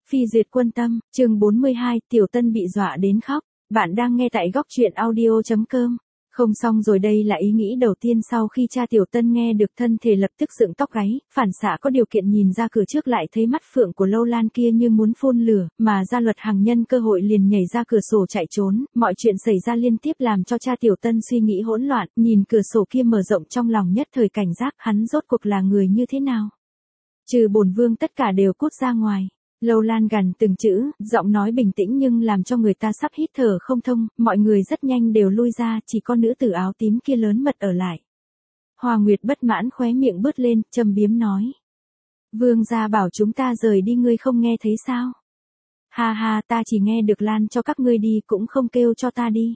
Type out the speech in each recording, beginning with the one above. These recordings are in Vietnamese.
Phi duyệt quân tâm, chương 42, Tiểu Tân bị dọa đến khóc. Bạn đang nghe tại góc truyện audio.com. Không xong rồi, đây là ý nghĩ đầu tiên sau khi cha Tiểu Tân nghe được, thân thể lập tức dựng tóc gáy, phản xạ có điều kiện nhìn ra cửa trước lại thấy mắt phượng của Lâu Lan kia như muốn phun lửa, mà Gia Luật Hằng nhân cơ hội liền nhảy ra cửa sổ chạy trốn. Mọi chuyện xảy ra liên tiếp làm cho cha Tiểu Tân suy nghĩ hỗn loạn, nhìn cửa sổ kia mở rộng trong lòng nhất thời cảnh giác, hắn rốt cuộc là người như thế nào? Trừ bổn vương tất cả đều cút ra ngoài. Lâu Lan gằn từng chữ, giọng nói bình tĩnh nhưng làm cho người ta sắp hít thở không thông, mọi người rất nhanh đều lui ra, chỉ có nữ tử áo tím kia lớn mật ở lại. Hoa Nguyệt bất mãn khóe miệng bứt lên, châm biếm nói. Vương gia bảo chúng ta rời đi, ngươi không nghe thấy sao? Ha ha, ta chỉ nghe được Lan cho các ngươi đi, cũng không kêu cho ta đi.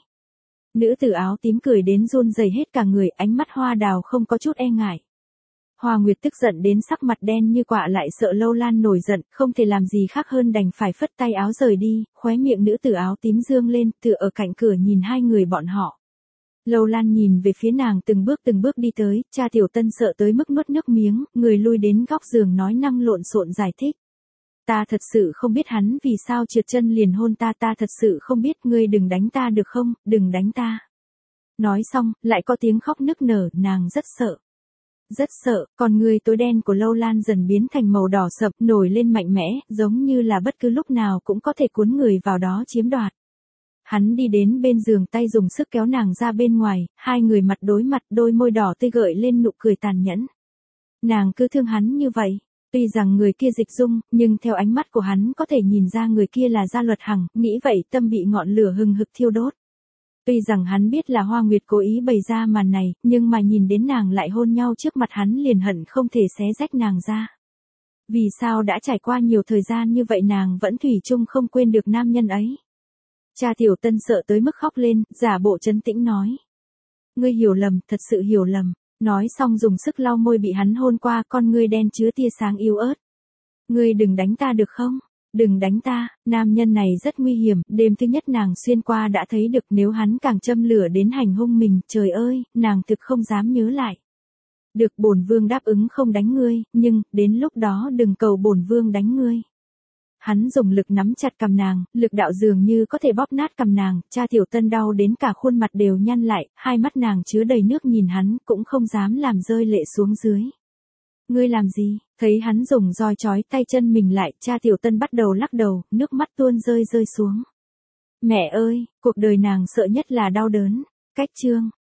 Nữ tử áo tím cười đến run rẩy hết cả người, ánh mắt hoa đào không có chút e ngại. Hoa Nguyệt tức giận đến sắc mặt đen như quạ, lại sợ Lâu Lan nổi giận, không thể làm gì khác hơn đành phải phất tay áo rời đi, khóe miệng nữ tử áo tím dương lên, tựa ở cạnh cửa nhìn hai người bọn họ. Lâu Lan nhìn về phía nàng từng bước đi tới, cha Tiểu Tân sợ tới mức nuốt nước miếng, người lui đến góc giường nói năng lộn xộn giải thích. Ta thật sự không biết hắn vì sao trượt chân liền hôn ta, ta thật sự không biết, ngươi đừng đánh ta được không, đừng đánh ta. Nói xong, lại có tiếng khóc nức nở, nàng rất sợ. Rất sợ, con người tối đen của Lâu Lan dần biến thành màu đỏ sậm, nổi lên mạnh mẽ, giống như là bất cứ lúc nào cũng có thể cuốn người vào đó chiếm đoạt. Hắn đi đến bên giường, tay dùng sức kéo nàng ra bên ngoài, hai người mặt đối mặt, đôi môi đỏ tươi gợi lên nụ cười tàn nhẫn. Nàng cứ thương hắn như vậy. Tuy rằng người kia dịch dung, nhưng theo ánh mắt của hắn có thể nhìn ra người kia là Gia Luật Hằng, nghĩ vậy tâm bị ngọn lửa hừng hực thiêu đốt. Tuy rằng hắn biết là Hoa Nguyệt cố ý bày ra màn này, nhưng mà nhìn đến nàng lại hôn nhau trước mặt hắn liền hận không thể xé rách nàng ra. Vì sao đã trải qua nhiều thời gian như vậy nàng vẫn thủy chung không quên được nam nhân ấy? Cha Tiểu Tân sợ tới mức khóc lên, giả bộ trấn tĩnh nói. Ngươi hiểu lầm, thật sự hiểu lầm. Nói xong dùng sức lau môi bị hắn hôn qua, con ngươi đen chứa tia sáng yếu ớt. Ngươi đừng đánh ta được không? Đừng đánh ta, nam nhân này rất nguy hiểm, đêm thứ nhất nàng xuyên qua đã thấy được, nếu hắn càng châm lửa đến hành hung mình, trời ơi, nàng thực không dám nhớ lại. Được, bổn vương đáp ứng không đánh ngươi, nhưng, đến lúc đó đừng cầu bổn vương đánh ngươi. Hắn dùng lực nắm chặt cằm nàng, lực đạo dường như có thể bóp nát cằm nàng, cha Tiểu Tân đau đến cả khuôn mặt đều nhăn lại, hai mắt nàng chứa đầy nước nhìn hắn, cũng không dám làm rơi lệ xuống dưới. Ngươi làm gì? Thấy hắn dùng roi trói tay chân mình lại, cha Tiểu Tân bắt đầu lắc đầu, nước mắt tuôn rơi xuống. Mẹ ơi, cuộc đời nàng sợ nhất là đau đớn. Cách chương